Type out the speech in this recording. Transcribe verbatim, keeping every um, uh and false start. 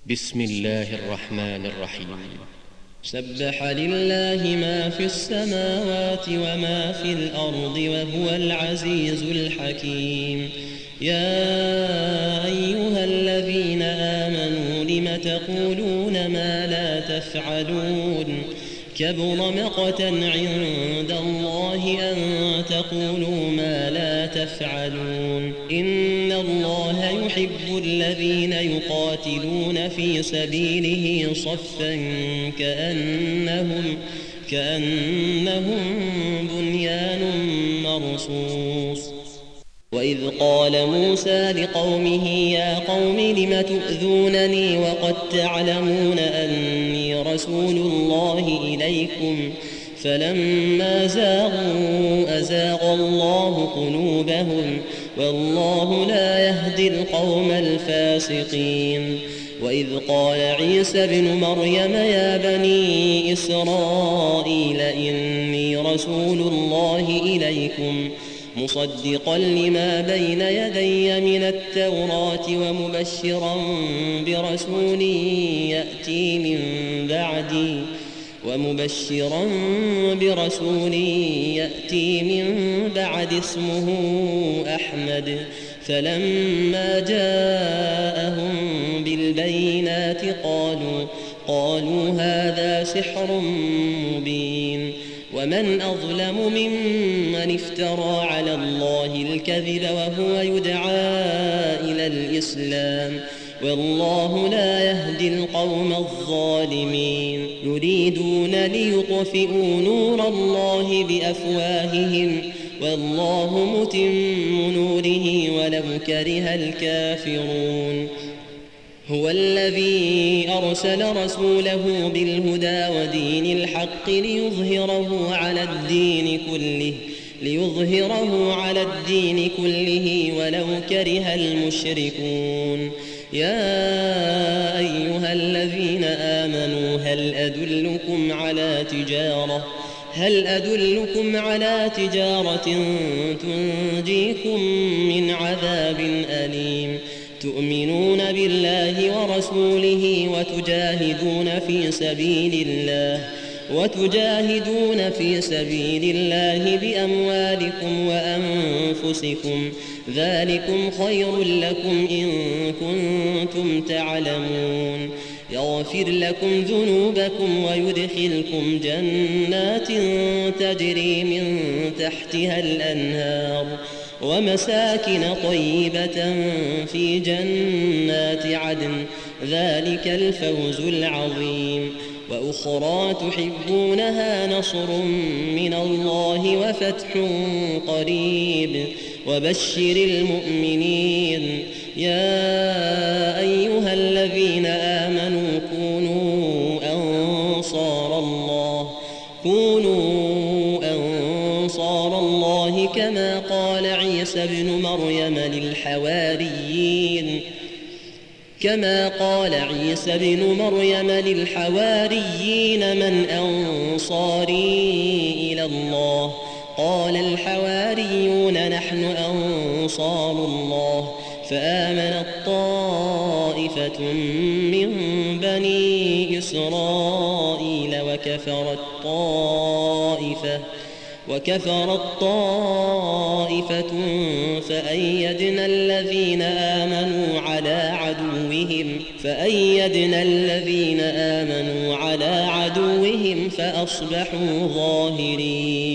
بسم الله الرحمن الرحيم. سبح لله ما في السماوات وما في الأرض وهو العزيز الحكيم. يا أيها الذين آمنوا لم تقولون ما لا تفعلون كبر مقتا عند الله أن تقولوا ما لا تفعلون. إن الله يحب الذين يقاتلون في سبيله صفا كأنهم, كأنهم بنيان مرصوص. وإذ قال موسى لقومه يا قوم لم تؤذونني وقد تعلمون أني رسول الله إليكم فلما زاغوا أزاغ الله قلوبهم والله لا يهدي القوم الفاسقين. وإذ قال عيسى ابن مريم يا بني إسرائيل إني رسول الله إليكم مصدقا لما بين يدي من التوراة ومبشرا برسول يأتي من بعدي ومبشرا برسول يأتي من بعد اسمه أحمد. فلما جاءهم بالبينات قالوا قالوا هذا سحر مبين. ومن أظلم ممن افترى على الله الكذب وهو يدعى إلى الإسلام والله لا يهدي القوم الظالمين. يريدون ليطفئوا نور الله بأفواههم والله متم نوره ولو كره الكافرون. هو الذي أرسل رسوله بالهدى ودين الحق ليظهره على الدين كله ليظهره على الدين كله ولو كره المشركون. يا أيها الذين آمنوا هل أدلكم على تجارة هل أدلكم على تجارة تنجيكم من عذاب أليم تؤمنون بالله ورسوله وتجاهدون في سبيل الله وتجاهدون في سبيل الله بأموالكم وأنفسكم ذلكم خير لكم إن كنتم تعلمون. يغفر لكم ذنوبكم ويدخلكم جنات تجري من تحتها الأنهار ومساكن طيبة في جنات عدن ذلك الفوز العظيم. وأخرى تحبونها نصر من الله وفتح قريب وبشر المؤمنين. يا أيها الذين آمنوا كونوا أنصار الله كونوا أنصار الله كما قال عيسى ابن مريم للحواريين كما قال عيسى ابن مريم للحواريين من أنصاري إلى الله قال الحواريون نحن أنصار الله. فآمنت طائفة من بني إسرائيل وكفرت طائفة وكفرت طائفة فأيدنا الذين آمنوا على عدوهم فأيدنا الذين آمنوا على عدوهم فأصبحوا ظاهرين.